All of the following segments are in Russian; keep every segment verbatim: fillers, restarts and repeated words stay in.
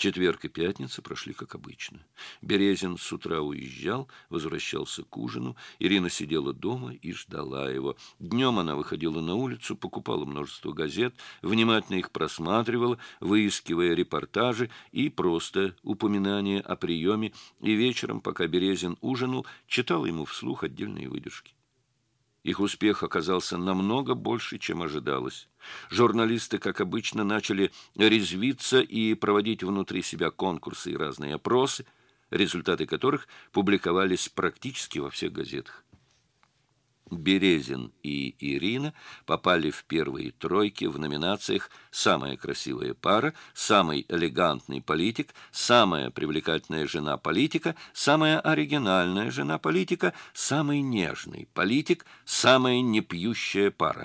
Четверг и пятница прошли как обычно. Березин с утра уезжал, возвращался к ужину. Ирина сидела дома и ждала его. Днем она выходила на улицу, покупала множество газет, внимательно их просматривала, выискивая репортажи и просто упоминания о приеме, и вечером, пока Березин ужинал, читала ему вслух отдельные выдержки. Их успех оказался намного больше, чем ожидалось. Журналисты, как обычно, начали резвиться и проводить внутри себя конкурсы и разные опросы, результаты которых публиковались практически во всех газетах. Березин и Ирина попали в первые тройки в номинациях «Самая красивая пара», «Самый элегантный политик», «Самая привлекательная жена политика», «Самая оригинальная жена политика», «Самый нежный политик», «Самая непьющая пара».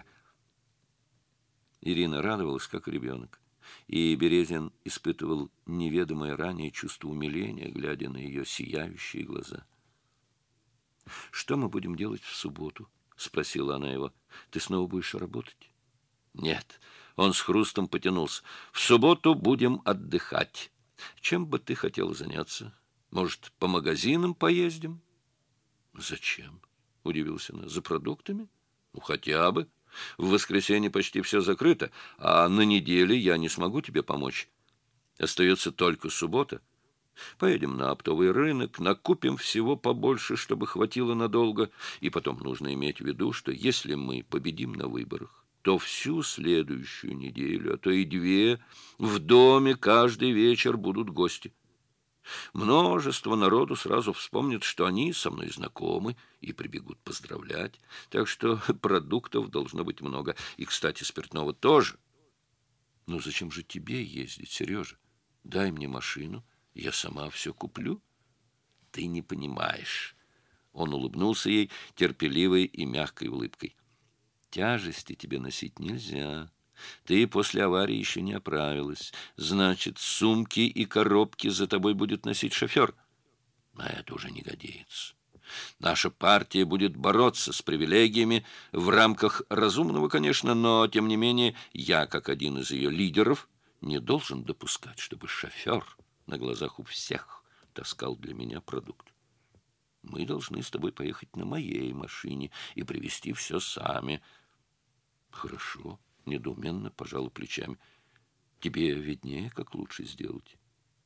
Ирина радовалась, как ребенок, и Березин испытывал неведомое ранее чувство умиления, глядя на ее сияющие глаза. «Что мы будем делать в субботу?» — спросила она его. — Ты снова будешь работать? — Нет. Он с хрустом потянулся. — В субботу будем отдыхать. Чем бы ты хотел заняться? Может, по магазинам поездим? — Зачем? — удивился она. — За продуктами? — Ну, хотя бы. В воскресенье почти все закрыто, а на неделе я не смогу тебе помочь. Остается только суббота. Поедем на оптовый рынок, накупим всего побольше, чтобы хватило надолго. И потом нужно иметь в виду, что если мы победим на выборах, то всю следующую неделю, а то и две, в доме каждый вечер будут гости. Множество народу сразу вспомнит, что они со мной знакомы, и прибегут поздравлять. Так что продуктов должно быть много. И, кстати, спиртного тоже. Ну, зачем же тебе ездить, Сережа? Дай мне машину. Я сама все куплю. Ты не понимаешь. Он улыбнулся ей терпеливой и мягкой улыбкой. Тяжести тебе носить нельзя. Ты после аварии еще не оправилась. Значит, сумки и коробки за тобой будет носить шофер. А это уже не годится. Наша партия будет бороться с привилегиями в рамках разумного, конечно, но, тем не менее, я, как один из ее лидеров, не должен допускать, чтобы шофер на глазах у всех таскал для меня продукт. Мы должны с тобой поехать на моей машине и привезти все сами. Хорошо, недоуменно пожала плечами. Тебе виднее, как лучше сделать.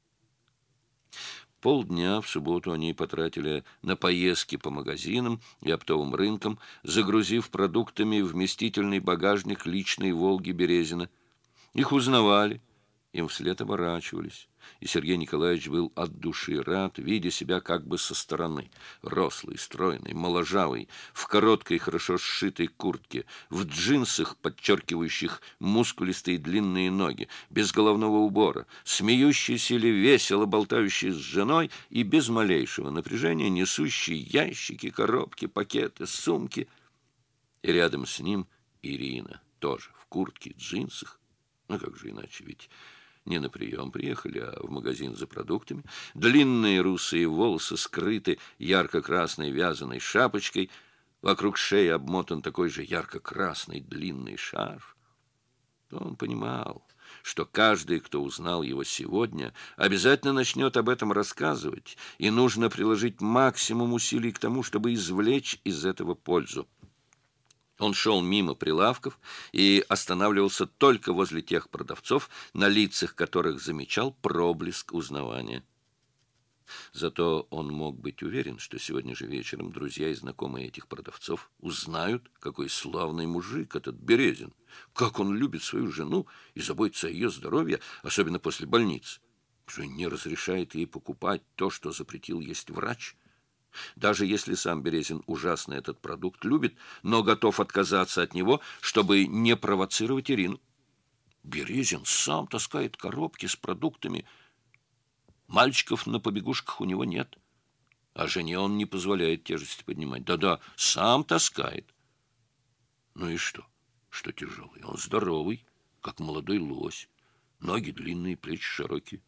Полдня в субботу они потратили на поездки по магазинам и оптовым рынкам, загрузив продуктами вместительный багажник личной «Волги» Березина. Их узнавали, им вслед оборачивались, и Сергей Николаевич был от души рад, видя себя как бы со стороны. Рослый, стройный, моложавый, в короткой, хорошо сшитой куртке, в джинсах, подчеркивающих мускулистые длинные ноги, без головного убора, смеющийся или весело болтающий с женой и без малейшего напряжения несущий ящики, коробки, пакеты, сумки. И рядом с ним Ирина, тоже в куртке, джинсах. Ну, как же иначе, ведь не на прием приехали, а в магазин за продуктами. Длинные русые волосы скрыты ярко-красной вязаной шапочкой, вокруг шеи обмотан такой же ярко-красный длинный шарф. Он понимал, что каждый, кто узнал его сегодня, обязательно начнет об этом рассказывать, и нужно приложить максимум усилий к тому, чтобы извлечь из этого пользу. Он шел мимо прилавков и останавливался только возле тех продавцов, на лицах которых замечал проблеск узнавания. Зато он мог быть уверен, что сегодня же вечером друзья и знакомые этих продавцов узнают, какой славный мужик этот Березин, как он любит свою жену и заботится о ее здоровье, особенно после больницы, что не разрешает ей покупать то, что запретил есть врач. Даже если сам Березин ужасно этот продукт любит, но готов отказаться от него, чтобы не провоцировать Ирину. Березин сам таскает коробки с продуктами. Мальчиков на побегушках у него нет. А жене он не позволяет тяжести поднимать. Да-да, сам таскает. Ну и что? Что тяжелый? Он здоровый, как молодой лось. Ноги длинные, плечи широкие.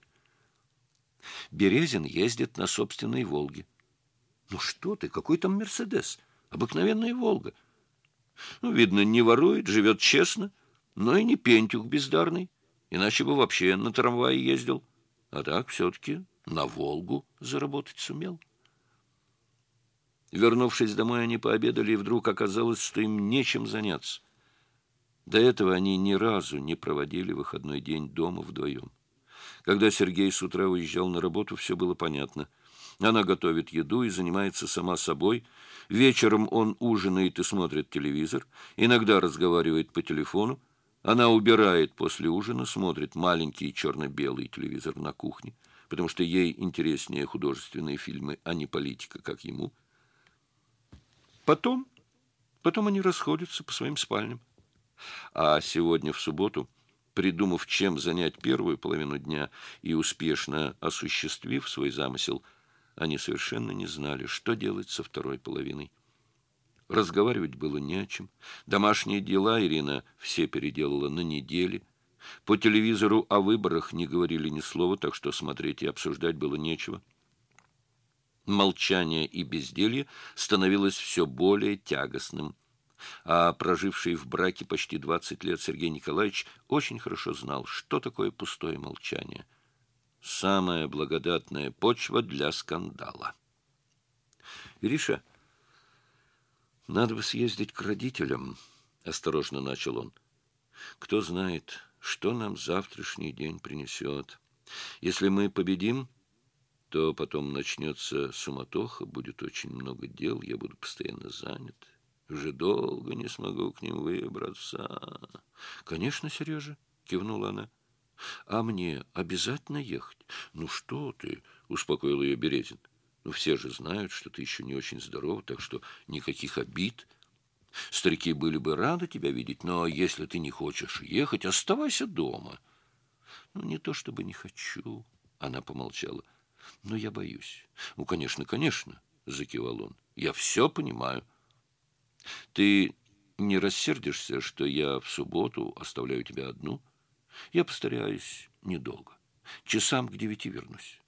Березин ездит на собственной «Волге». Ну что ты, какой там «Мерседес»? Обыкновенная «Волга». Ну, видно, не ворует, живет честно, но и не пентюх бездарный, иначе бы вообще на трамвае ездил. А так все-таки на Волгу заработать сумел. Вернувшись домой, они пообедали, и вдруг оказалось, что им нечем заняться. До этого они ни разу не проводили выходной день дома вдвоем. Когда Сергей с утра уезжал на работу, все было понятно. Она готовит еду и занимается сама собой. Вечером он ужинает и смотрит телевизор, иногда разговаривает по телефону. Она убирает после ужина, смотрит маленький черно-белый телевизор на кухне, потому что ей интереснее художественные фильмы, а не политика, как ему. Потом, потом они расходятся по своим спальням. А сегодня, в субботу, придумав, чем занять первую половину дня и успешно осуществив свой замысел, они совершенно не знали, что делать со второй половиной. Разговаривать было не о чем. Домашние дела Ирина все переделала на неделе. По телевизору о выборах не говорили ни слова, так что смотреть и обсуждать было нечего. Молчание и безделье становилось все более тягостным. А проживший в браке почти двадцать лет Сергей Николаевич очень хорошо знал, что такое пустое молчание. Самая благодатная почва для скандала. «Ириша, надо бы съездить к родителям», — осторожно начал он. «Кто знает, что нам завтрашний день принесет. Если мы победим, то потом начнется суматоха, будет очень много дел, я буду постоянно занят. Уже долго не смогу к ним выбраться». «Конечно, Сережа», — кивнула она. «А мне обязательно ехать?» «Ну что ты», — успокоил ее Березин. «Ну все же знают, что ты еще не очень здоров, так что никаких обид. Старики были бы рады тебя видеть, но если ты не хочешь ехать, оставайся дома». «Ну не то чтобы не хочу», — она помолчала. «Но я боюсь». «Ну, конечно, конечно», — закивал он. «Я все понимаю. Ты не рассердишься, что я в субботу оставляю тебя одну? Я постараюсь недолго. Часам к девяти вернусь».